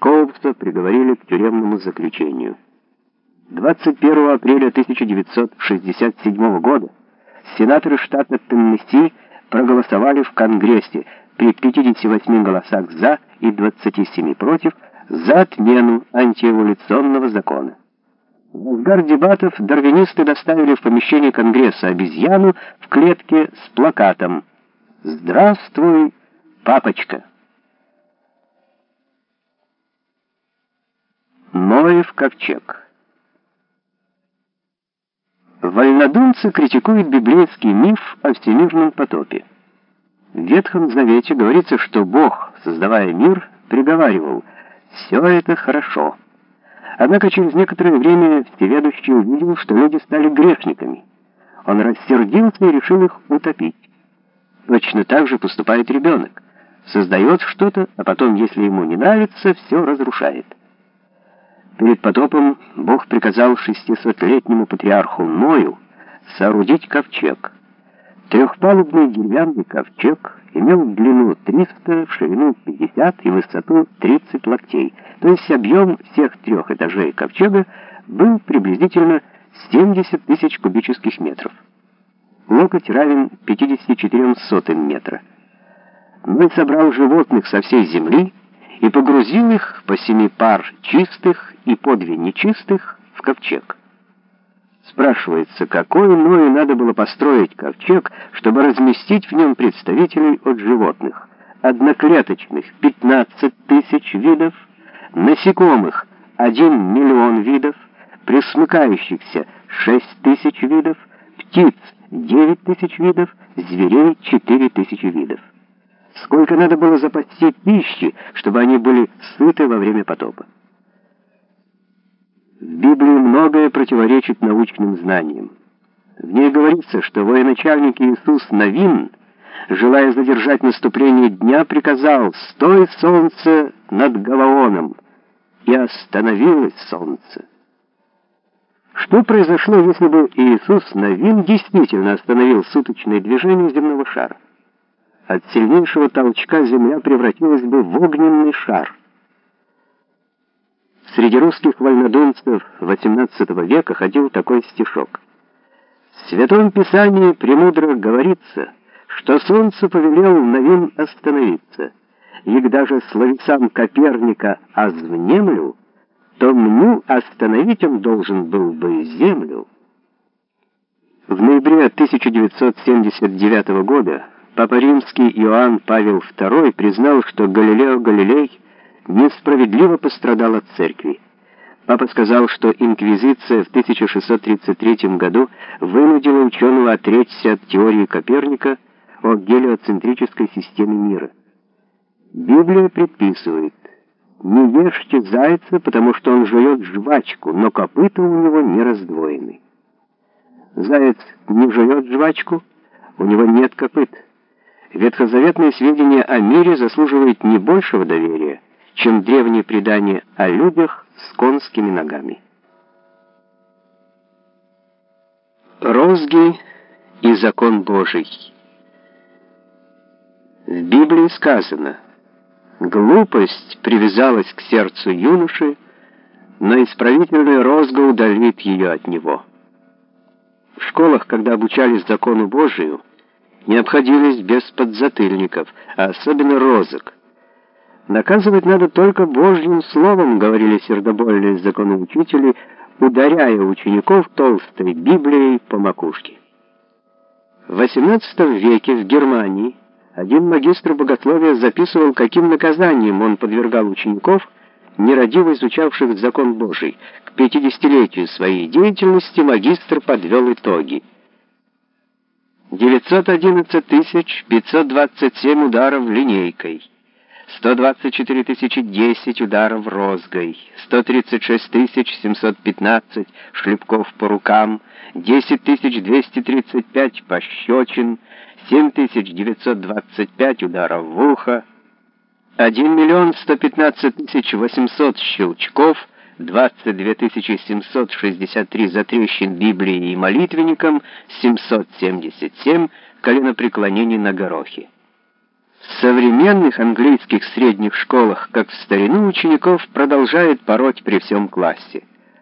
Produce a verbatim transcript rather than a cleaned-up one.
Скоупса приговорили к тюремному заключению. двадцать первого апреля тысяча девятьсот шестьдесят седьмого года сенаторы штата Теннесси проголосовали в Конгрессе при пятидесяти восьми голосах «за» и двадцати семи против за отмену антиэволюционного закона. В разгар дебатов дарвинисты доставили в помещение Конгресса обезьяну в клетке с плакатом «Здравствуй, папочка». Ноев ковчег. Вольнодумцы критикуют библейский миф о всемирном потопе. В Ветхом Завете говорится, что Бог, создавая мир, приговаривал: «Все это хорошо». Однако через некоторое время Всеведущий увидел, что люди стали грешниками. Он рассердился и решил их утопить. Точно так же поступает ребенок. Создает что-то, а потом, если ему не нравится, все разрушает. Перед потопом Бог приказал шестисотлетнему патриарху Ною соорудить ковчег. Трехпалубный деревянный ковчег имел длину триста, ширину пятьдесят и высоту тридцать локтей. То есть объем всех трех этажей ковчега был приблизительно семьдесят тысяч кубических метров. Локоть равен пятидесяти четырем сотым метра. Ной собрал животных со всей земли и погрузил их по семи пар чистых и по две нечистых в ковчег. Спрашивается, какой Ною надо было построить ковчег, чтобы разместить в нем представителей от животных? Одноклеточных — пятнадцать тысяч видов, насекомых — один миллион видов, пресмыкающихся — шесть тысяч видов, птиц — девять тысяч видов, зверей — четыре тысячи видов. Сколько надо было запасти пищи, чтобы они были сыты во время потопа? В Библии многое противоречит научным знаниям. В ней говорится, что военачальник Иисус Навин, желая задержать наступление дня, приказал: «Стой, солнце, над Гаваоном!» И остановилось солнце. Что произошло, если бы Иисус Навин действительно остановил суточное движение земного шара? От сильнейшего толчка земля превратилась бы в огненный шар. Среди русских вольнодумцев восемнадцатого века ходил такой стишок: «В Святом Писании премудро говорится, что солнце повелел Навин остановиться, егда же словесам Коперника озвнемлю, то мню остановить он должен был бы землю». В ноябре тысяча девятьсот семьдесят девятого года Папа Римский Иоанн Павел второй признал, что Галилео Галилей несправедливо пострадал от церкви. Папа сказал, что инквизиция в тысяча шестьсот тридцать третьем году вынудила ученого отречься от теории Коперника о гелиоцентрической системе мира. Библия предписывает: «Не ешьте зайца, потому что он жует жвачку, но копыта у него не раздвоены». Заяц не жует жвачку, у него нет копыт. Ветхозаветные сведения о мире заслуживают не большего доверия, чем древние предания о людях с конскими ногами. Розги и закон Божий. В Библии сказано: «Глупость привязалась к сердцу юноши, но исправительная розга удалит ее от него». В школах, когда обучались закону Божию, не обходились без подзатыльников, а особенно розок. «Наказывать надо только Божьим словом», — говорили сердобольные законоучители, ударяя учеников толстой Библией по макушке. В восемнадцатом веке в Германии один магистр богословия записывал, каким наказанием он подвергал учеников, нерадиво изучавших закон Божий. К пятидесятилетию своей деятельности магистр подвел итоги. девятьсот одиннадцать тысяч пятьсот двадцать семь ударов линейкой, сто двадцать четыре тысячи десять ударов розгой, сто тридцать шесть тысяч семьсот пятнадцать шлепков по рукам, десять тысяч двести тридцать пять пощечин, семь тысяч девятьсот двадцать пять ударов в ухо, один миллион сто пятнадцать тысяч восемьсот щелчков, двадцать две тысячи семьсот шестьдесят три затрещин Библии и молитвенникам, семьсот семьдесят семь коленопреклонений на горохе. В современных английских средних школах, как в старину, учеников продолжают пороть при всем классе.